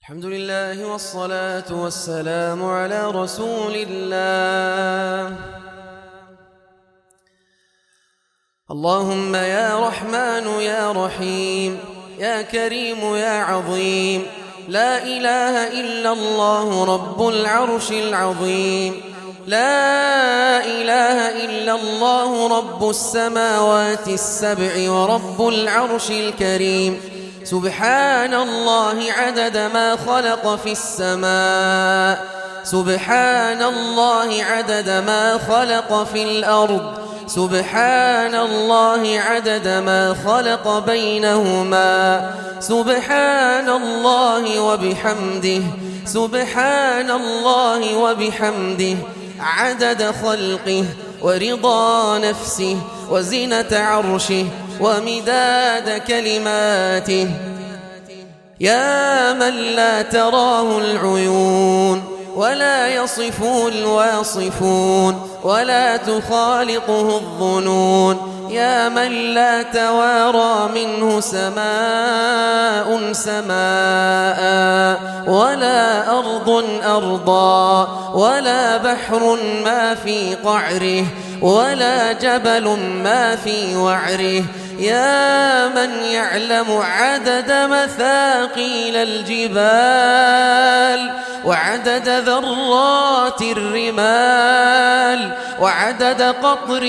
الحمد لله والصلاة والسلام على رسول الله. اللهم يا رحمن يا رحيم يا كريم يا عظيم، لا إله إلا الله رب العرش العظيم، لا إله إلا الله رب السماوات السبع ورب العرش الكريم. سبحان الله عدد ما خلق في السماء، سبحان الله عدد ما خلق في الأرض، سبحان الله عدد ما خلق بينهما، سبحان الله وبحمده، سبحان الله وبحمده، عدد خلقه ورضا نفسه وزنة عرشه ومداد كلماته. يا من لا تراه العيون ولا يصفه الواصفون ولا تخالطه الظنون، يا من لا توارى منه سماء سماء ولا أرض أرضا ولا بحر ما في قعره ولا جبل ما في وعره، يا من يعلم عدد مثاقيل الجبال وعدد ذرات الرمال وعدد قطر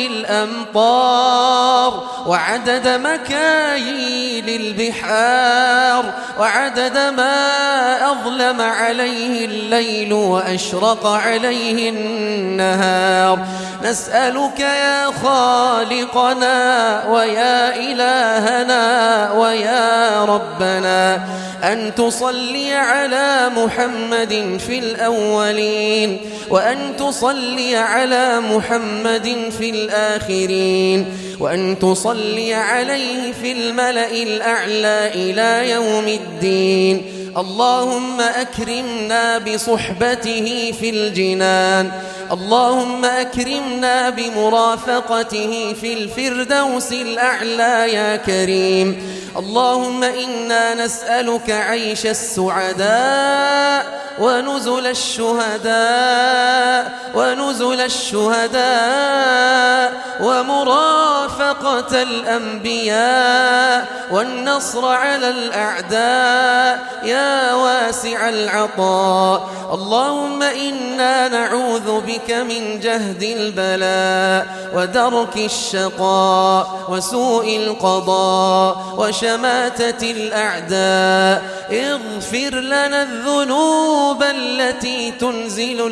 الأمطار وعدد مكاييل البحار وعدد ما أظلم عليه الليل وأشرق عليه النهار. نسألك يا خالقنا ويا إلهنا ويا ربنا أن تصلي على محمد في الأولين وأن تصلي على محمد في الآخرين وأن تصلي عليه في الملأ الأعلى إلى يوم الدين. اللهم أكرمنا بصحبته في الجنان، اللهم أكرمنا بمرافقته في الفردوس الأعلى يا كريم. اللهم إنا نسألك عيش السعداء ونزل الشهداء ونزل الشهداء ومرافقة الأنبياء والنصر على الأعداء يا واسع العطاء. اللهم إنا نعوذ بك من جهد البلاء ودرك الشقاء وسوء القضاء وشماتة الأعداء. اغفر لنا الذنوب التي تنزل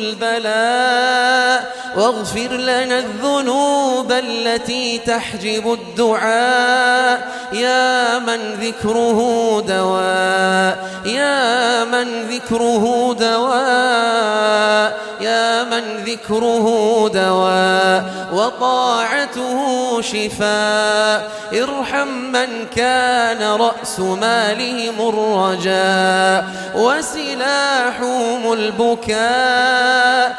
البلاء واغفر لنا الذنوب التي تحجب الدعاء، يا من ذكره دواء، يا من ذكره دواء، يا من ذكره دواء وطاعته شفاء. ارحم من كان رأس مالهم الرجاء وسلاحهم البكاء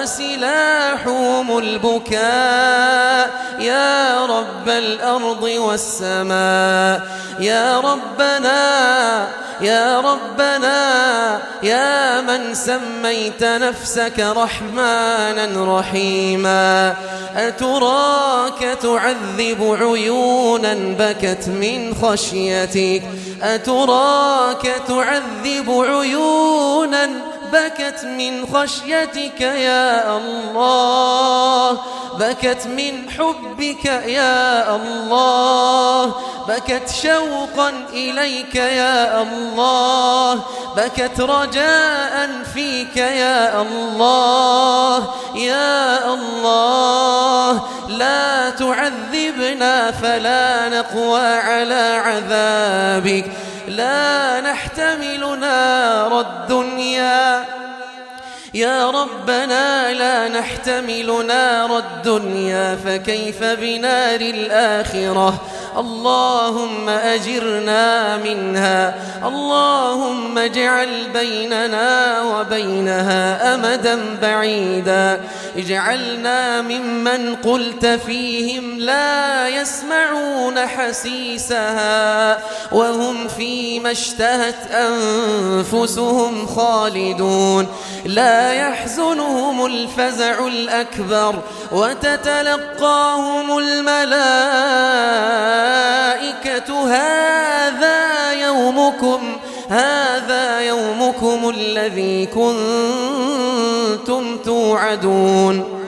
وسلاحهم البكاء، يا رب الأرض والسماء. يا ربنا يا ربنا يا من سميت نفسك رحمانا رحيما، أتراك تعذب عيونا بكت من خشيتك، أتراك تعذب عيونا بكت من خشيتك يا الله، بكت من حبك يا الله، بكت شوقا إليك يا الله، بكت رجاء فيك يا الله. يا الله لا تعذبنا فلا نقوى على عذابك، لا نحتمل نار الدنيا يا ربنا، لا نحتمل نار الدنيا فكيف بنار الآخرة. اللهم أجرنا منها. اللهم اجعل بيننا وبينها أمدا بعيدا. اجعلنا ممن قلت فيهم لا يسمعون حسيسها وهم فيما اشتهت أنفسهم خالدون. لا يحزنهم الفزع الأكبر وتتلقاهم الملائكة هذا يومكم الذي كنتم توعدون.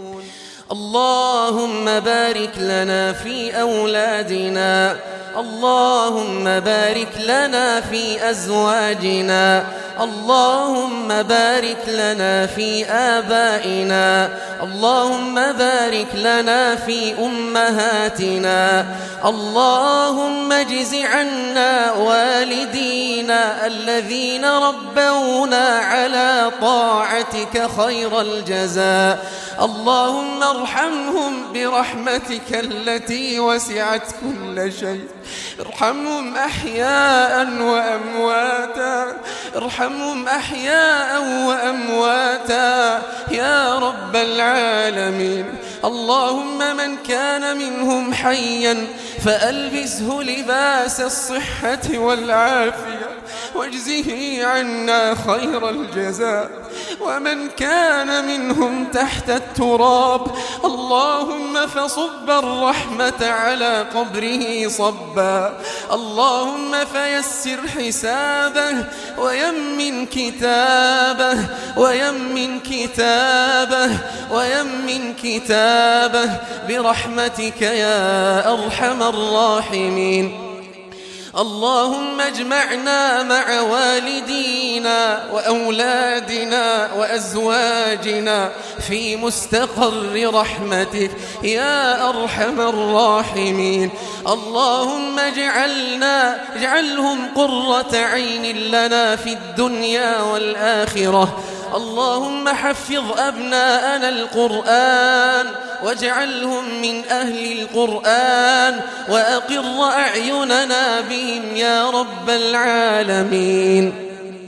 اللهم بارك لنا في أولادنا. اللهم بارك لنا في أزواجنا. اللهم بارك لنا في آبائنا. اللهم بارك لنا في أمهاتنا. اللهم اجز عنا والدينا الذين ربونا على طاعتك خير الجزاء. اللهم ارحمهم برحمتك التي وسعت كل شيء. ارحمهم أحياء وأمواتا. ارحمهم أحياء وأمواتا يا رب العالمين. اللهم من كان منهم حيا فألبسه لباس الصحة والعافية واجزه عنا خير الجزاء. ومن كان منهم تحت التراب اللهم فصب الرحمة على قبره صبا. اللهم فيسر حسابه ويمن كتابه ويمن كتابه ويمن كتابه برحمتك يا أرحم الراحمين. اللهم اجمعنا مع والدينا وأولادنا وأزواجنا في مستقر رحمتك يا أرحم الراحمين. اللهم اجعلهم قرة عين لنا في الدنيا والآخرة. اللهم حفظ أبناءنا القرآن واجعلهم من أهل القرآن وأقر أعيننا بهم يا رب العالمين.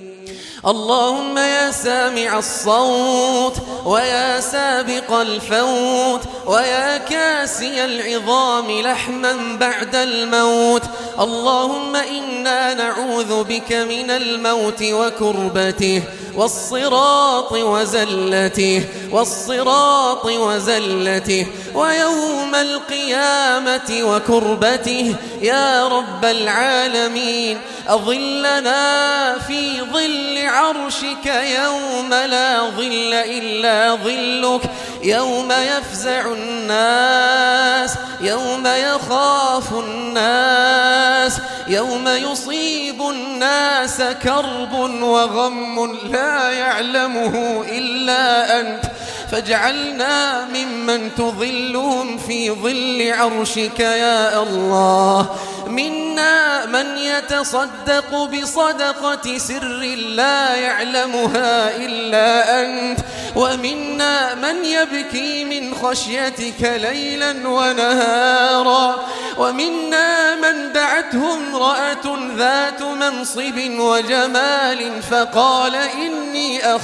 اللهم يا سامع الصوت ويا سابق الفوت ويا كاسي العظام لحما بعد الموت. اللهم إنا نعوذ بك من الموت وكربته والصراط وزلته ويوم القيامة وكربته يا رب العالمين. أظلنا في ظل عرشك يوم لا ظل إلا ظلك. يوم يفزع الناس. يوم يخاف الناس. يوم يصيب الناس كرب وغم لا يعلمه إلا أنت. فاجعلنا ممن تظلهم في ظل عرشك يا الله. منا من يتصدق بصدقة سر لا يعلمها إلا أنت. ومنا من يبكي من خشيتك ليلا ونهارا. ومنا من دعته امرأة ذات منصب وجمال فقال إني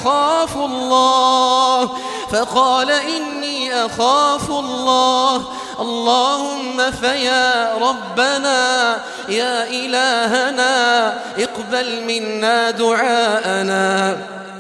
أخاف الله. اللهم فيا ربنا يا إلهنا اقبل منا دعاءنا.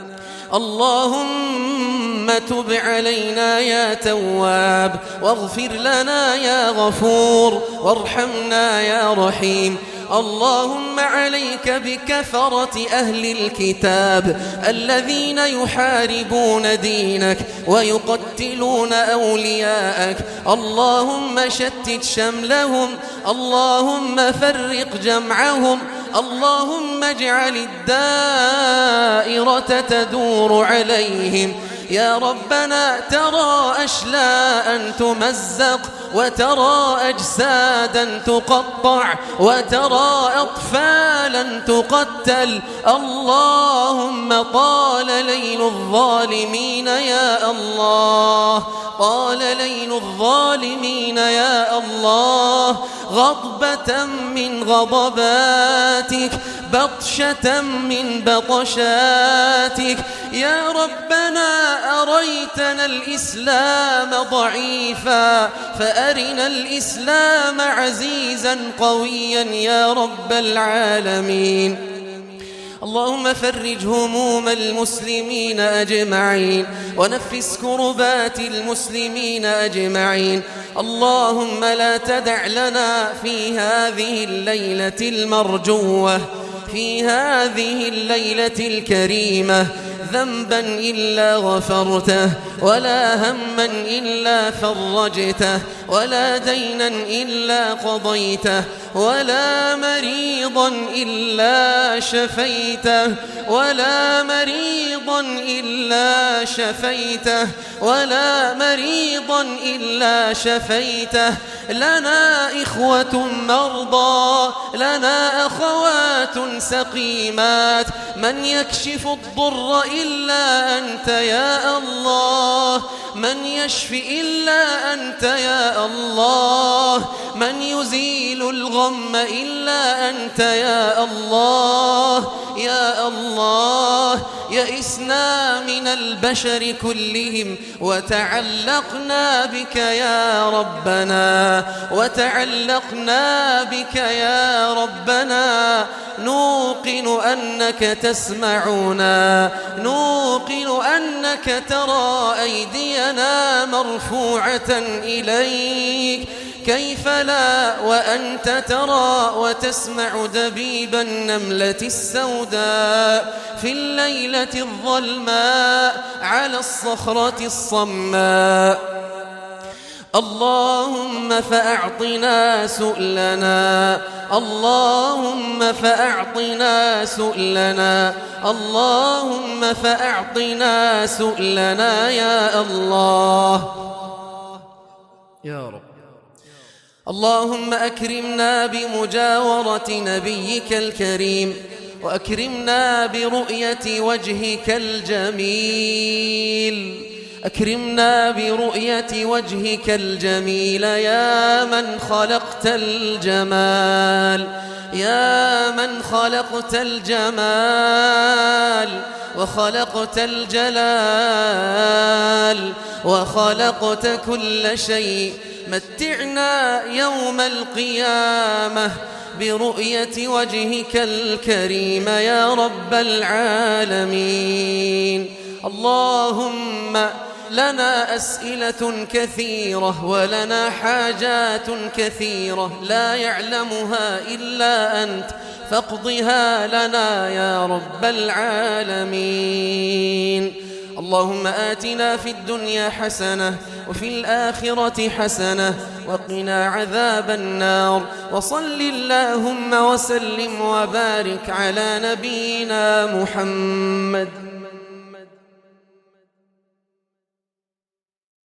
اللهم تب علينا يا تواب واغفر لنا يا غفور وارحمنا يا رحيم. اللهم عليك بكفرة أهل الكتاب الذين يحاربون دينك ويقتلون أولياءك. اللهم شتت شملهم. اللهم فرق جمعهم. اللهم اجعل الدائرة تدور عليهم. يا ربنا ترى أشلاء تمزق وترى أجسادا تقطع وترى أطفالا تقتل. اللهم طال ليل الظالمين يا الله، طال ليل الظالمين يا الله، غضبة من غضباتك، بطشة من بطشاتك. يا ربنا أريتنا الإسلام ضعيفا فأرنا الإسلام عزيزا قويا يا رب العالمين. اللهم فرج هموم المسلمين أجمعين ونفس كربات المسلمين أجمعين. اللهم لا تدع لنا في هذه الليلة المرجوة، في هذه الليلة الكريمة، ذنبا إلا غفرته، ولا هما إلا فرجته، ولا دينا إلا قضيته، ولا مريضا إلا شفيته، ولا مريضا إلا شفيته، ولا مريضا إلا شفيته. لنا إخوة مرضى، لنا أخوات سقيمات، من يكشف الضر إلا أنت يا الله، من يشفي إلا أنت يا الله، من يزيل الغم إلا أنت يا الله يا الله. يئسنا من البشر كلهم وتعلقنا بك يا ربنا، وتعلقنا بك يا ربنا. نوقن أنك تسمعنا، نوقن أنك ترى أيدينا مرفوعة إليك، كيف لا وأنت ترى وتسمع دبيب النملة السوداء في الليلة الظلماء على الصخرة الصماء. اللهم فأعطنا سؤلنا، اللهم فأعطنا سؤلنا، اللهم فأعطنا سؤلنا يا الله يا رب. اللهم أكرمنا بمجاورة نبيك الكريم، وأكرمنا برؤية وجهك الجميل، أكرمنا برؤية وجهك الجميل يا من خلقت الجمال، يا من خلقت الجمال وخلقت الجلال وخلقت كل شيء. متعنا يوم القيامة برؤية وجهك الكريم يا رب العالمين. اللهم لنا أسئلة كثيرة ولنا حاجات كثيرة لا يعلمها إلا أنت، فاقضها لنا يا رب العالمين. اللهم آتنا في الدنيا حسنة وفي الآخرة حسنة وقنا عذاب النار. وصل اللهم وسلم وبارك على نبينا محمد.